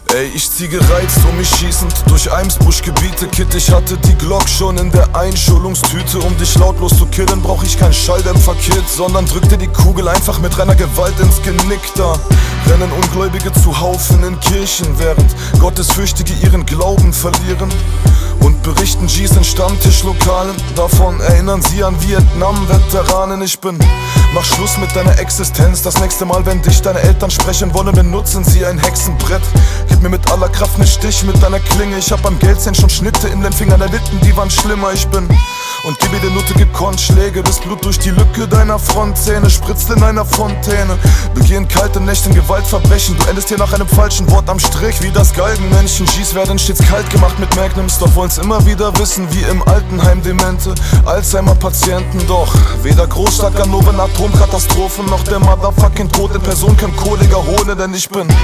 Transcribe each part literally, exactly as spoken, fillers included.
Ey, ich zieh gereizt um mich schießend durch Eimsbuschgebiete. Kid, ich hatte die Glock schon in der Einschulungstüte. Um dich lautlos zu killen, brauch ich kein Schalldämpfer-Kit, sondern drück dir die Kugel einfach mit reiner Gewalt ins Genick. Da rennen Ungläubige zu Haufen in Kirchen, während Gottesfürchtige ihren Glauben verlieren und berichten G's in Stammtischlokalen. Davon erinnern sie an Vietnam-Veteranen. Ich bin, mach Schluss mit deiner Existenz. Das nächste Mal, wenn dich deine Eltern sprechen wollen, benutzen sie ein Hexenbrett. Gib mir mit aller Kraft ne Stich mit deiner Klinge. Ich hab beim Geldzählen schon Schnitte in den Fingern erlitten, die waren schlimmer. Ich bin und gib mir dir Nutte gekonnt Schläge, bis Blut durch die Lücke deiner Frontzähne spritzt in einer Fontäne. Begehen kalte Nächte Gewaltverbrechen. Du endest hier nach einem falschen Wort am Strich wie das Galgenmännchen. G's werden stets kalt gemacht mit Magnums, doch wollen's immer wieder wissen, wie im Altenheim Demente, Alzheimer-Patienten. Doch weder Großstadt, Ganoven, Atomkatastrophen noch der Motherfucking Tod in Person kann Kohlege holen, denn ich bin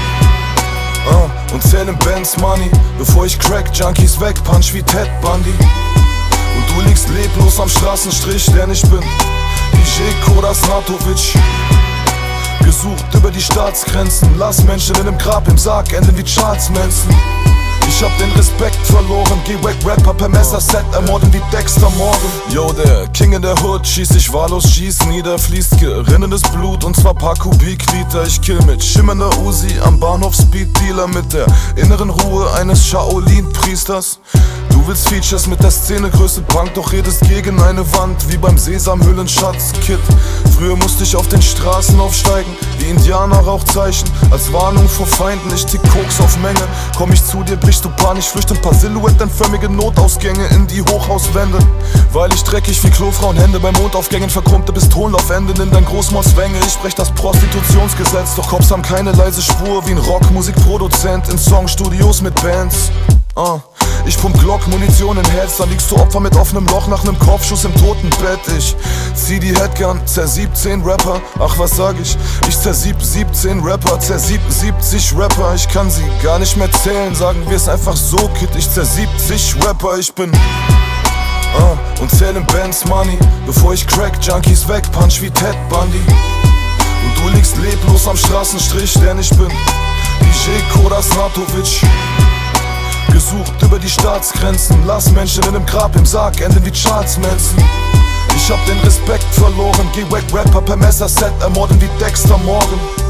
uh, und zähl im Benz Money, bevor ich Crack-Junkies wegpunch wie Ted Bundy. Und du liegst leblos am Straßenstrich, denn ich bin D J Kodas Natovic. Gesucht über die Staatsgrenzen, lass Menschen in dem Grab im Sarg enden wie Charles Manson. Ich hab den Respekt verloren, geh wack Rapper per Messerset ermorden wie Dexter Morgan. Yo, der King in der Hood schießt sich wahllos, schießt nieder, fließt gerinnendes Blut und zwar paar Kubikliter. Ich kill mit schimmernder Uzi am Bahnhof Speeddealer mit der inneren Ruhe eines Shaolin-Priesters. Du willst Features mit der Szenegröße Punk, doch redest gegen eine Wand wie beim Sesamhöhlenschatz-Kid. Früher musste ich auf den Straßen aufsteigen, wie Indianer Rauchzeichen, als Warnung vor Feinden. Ich tick Koks auf Menge, komm ich zu dir, brichst du panisch, flücht ein paar silhouettenförmige Notausgänge in die Hochhauswände. Weil ich dreckig wie Klofrauenhände bei Mondaufgängen, verkrummte Pistolenlaufenden in dein Großmauszwänge. Ich brech das Prostitutionsgesetz, doch Cops haben keine leise Spur wie ein Rockmusikproduzent in Songstudios mit Bands. Uh. Ich pump Glock, Munition in Herz, dann liegst du Opfer mit offenem Loch nach nem Kopfschuss im Totenbett. Ich zieh die Headgun, zersieb zehn Rapper, ach was sag ich? Ich zersieb siebzehn Rapper, zersieb siebzig Rapper. Ich kann sie gar nicht mehr zählen, sagen wir's einfach so, Kid. Ich zersieb zig Rapper, ich bin uh, und zähl im Benz Money, bevor ich Crack-Junkies wegpunch wie Ted Bundy. Und du liegst leblos am Straßenstrich, denn ich bin D J Kodas Natovic. Gesucht über die Staatsgrenzen, lass Menschen in dem Grab im Sarg enden wie Charles Manson. Ich hab den Respekt verloren, geh wack Rapper per Messerset ermorden wie Dexter Morgan.